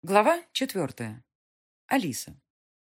Глава 4. Алиса.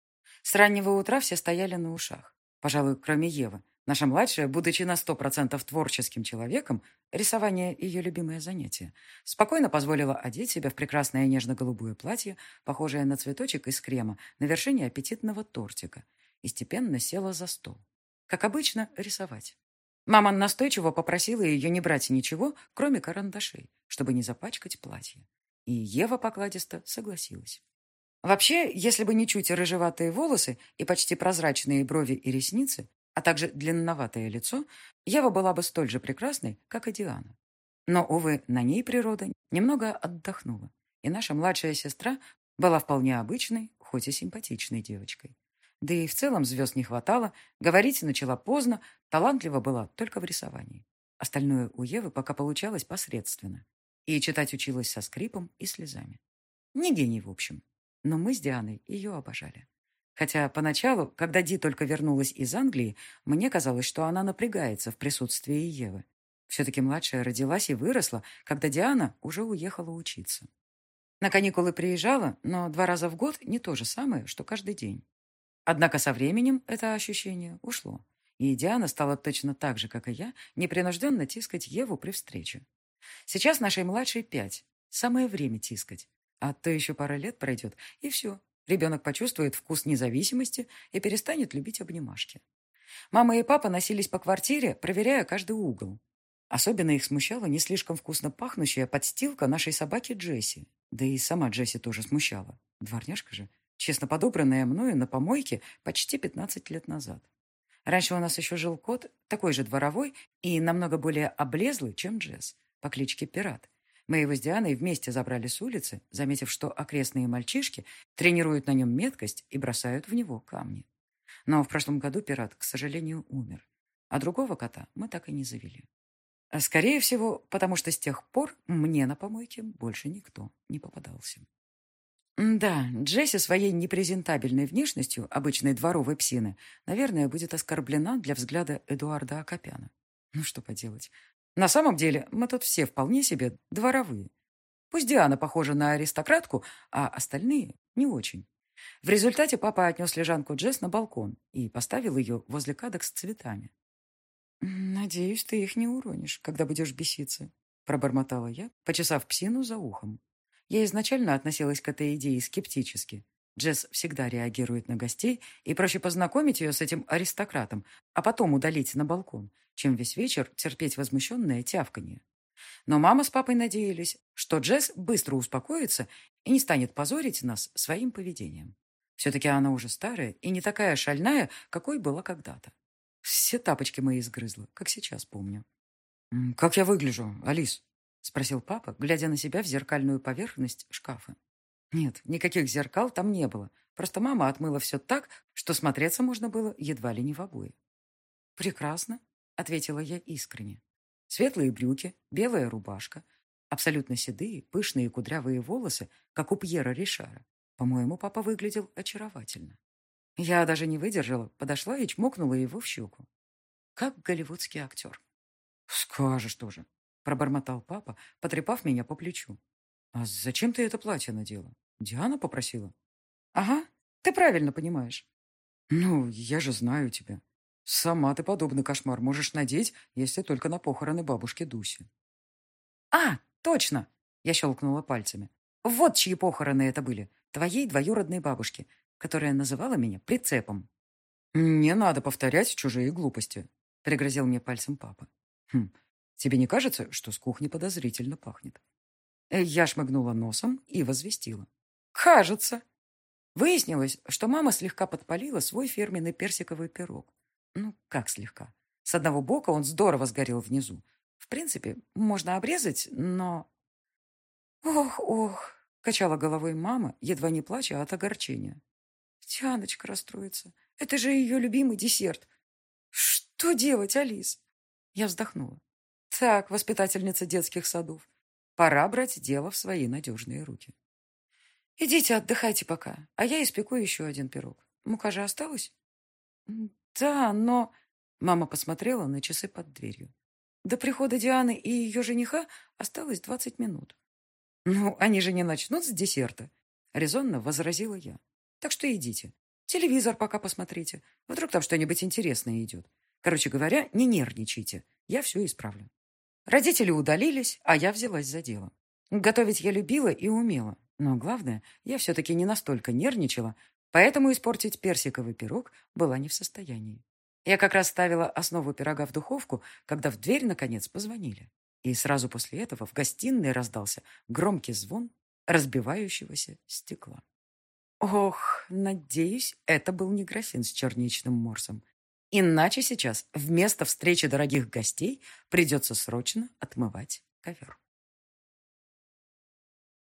С раннего утра все стояли на ушах. Пожалуй, кроме Евы. Наша младшая, будучи на 100% творческим человеком, рисование– ее любимое занятие, спокойно позволила одеть себя в прекрасное нежно-голубое платье, похожее на цветочек из крема, на вершине аппетитного тортика, и степенно села за стол. Как обычно, рисовать. Мама настойчиво попросила ее не брать ничего, кроме карандашей, чтобы не запачкать платье. И Ева покладисто согласилась. Вообще, если бы не чуть рыжеватые волосы и почти прозрачные брови и ресницы, а также длинноватое лицо, Ева была бы столь же прекрасной, как и Диана. Но, увы, на ней природа немного отдохнула, и наша младшая сестра была вполне обычной, хоть и симпатичной девочкой. Да и в целом звезд не хватало, говорить начала поздно, талантлива была только в рисовании. Остальное у Евы пока получалось посредственно. И читать училась со скрипом и слезами. Не гений, в общем. Но мы с Дианой ее обожали. Хотя поначалу, когда Ди только вернулась из Англии, мне казалось, что она напрягается в присутствии Евы. Все-таки младшая родилась и выросла, когда Диана уже уехала учиться. На каникулы приезжала, но 2 раза в год не то же самое, что каждый день. Однако со временем это ощущение ушло, и Диана стала точно так же, как и я, непринужденно тискать Еву при встрече. Сейчас нашей младшей 5. Самое время тискать. А то еще пара лет пройдет, и все. Ребенок почувствует вкус независимости и перестанет любить обнимашки. Мама и папа носились по квартире, проверяя каждый угол. Особенно их смущала не слишком вкусно пахнущая подстилка нашей собаки Джесси. Да и сама Джесси тоже смущала. Дворняжка же, честно подобранная мною на помойке почти 15 лет назад. Раньше у нас еще жил кот, такой же дворовой и намного более облезлый, чем Джесс, по кличке Пират. Мы его с Дианой вместе забрали с улицы, заметив, что окрестные мальчишки тренируют на нем меткость и бросают в него камни. Но в прошлом году Пират, к сожалению, умер. А другого кота мы так и не завели. Скорее всего, потому что с тех пор мне на помойке больше никто не попадался. Да, Джесси своей непрезентабельной внешностью обычной дворовой псины, наверное, будет оскорблена для взгляда Эдуарда Акопяна. Ну, что поделать. На самом деле, мы тут все вполне себе дворовые. Пусть Диана похожа на аристократку, а остальные не очень. В результате папа отнес лежанку Джесс на балкон и поставил ее возле кадок с цветами. «Надеюсь, ты их не уронишь, когда будешь беситься», — пробормотала я, почесав псину за ухом. Я изначально относилась к этой идее скептически. Джесс всегда реагирует на гостей, и проще познакомить ее с этим аристократом, а потом удалить на балкон, чем весь вечер терпеть возмущенное тявканье. Но мама с папой надеялись, что Джесс быстро успокоится и не станет позорить нас своим поведением. Все-таки она уже старая и не такая шальная, какой была когда-то. Все тапочки мои сгрызла, как сейчас помню. «Как я выгляжу, Алис?» — спросил папа, глядя на себя в зеркальную поверхность шкафа. Нет, никаких зеркал там не было. Просто мама отмыла все так, что смотреться можно было едва ли не в обои. «Прекрасно», — ответила я искренне. Светлые брюки, белая рубашка, абсолютно седые, пышные кудрявые волосы, как у Пьера Ришара. По-моему, папа выглядел очаровательно. Я даже не выдержала, подошла и чмокнула его в щеку. Как голливудский актер. «Скажешь тоже», — пробормотал папа, потрепав меня по плечу. «А зачем ты это платье надела? Диана попросила?» «Ага, ты правильно понимаешь». «Ну, я же знаю тебя. Сама ты подобный кошмар можешь надеть, если только на похороны бабушки Дуси». «А, точно!» — я щелкнула пальцами. «Вот чьи похороны это были. Твоей двоюродной бабушки, которая называла меня прицепом». «Не надо повторять чужие глупости», — пригрозил мне пальцем папа. «Хм, тебе не кажется, что с кухни подозрительно пахнет?» Я шмыгнула носом и возвестила. «Кажется». Выяснилось, что мама слегка подпалила свой фирменный персиковый пирог. Ну, как слегка. С одного бока он здорово сгорел внизу. В принципе, можно обрезать, но... «Ох, ох», — качала головой мама, едва не плача от огорчения. «Тяночка расстроится. Это же ее любимый десерт. Что делать, Алис?» Я вздохнула. «Так, воспитательница детских садов, пора брать дело в свои надежные руки. Идите отдыхайте пока, а я испеку еще один пирог. Мука же осталась?» «Да, но...» Мама посмотрела на часы под дверью. До прихода Дианы и ее жениха осталось 20 минут. «Ну, они же не начнут с десерта», Резонно возразила я. Так что идите. Телевизор пока посмотрите. Вдруг там что-нибудь интересное идет. Короче говоря, не нервничайте. Я все исправлю. Родители удалились, а я взялась за дело. Готовить я любила и умела. Но главное, я все-таки не настолько нервничала, поэтому испортить персиковый пирог была не в состоянии. Я как раз ставила основу пирога в духовку, когда в дверь, наконец, позвонили. И сразу после этого в гостиной раздался громкий звон разбивающегося стекла. Ох, надеюсь, это был не графин с черничным морсом. Иначе сейчас вместо встречи дорогих гостей придется срочно отмывать ковер.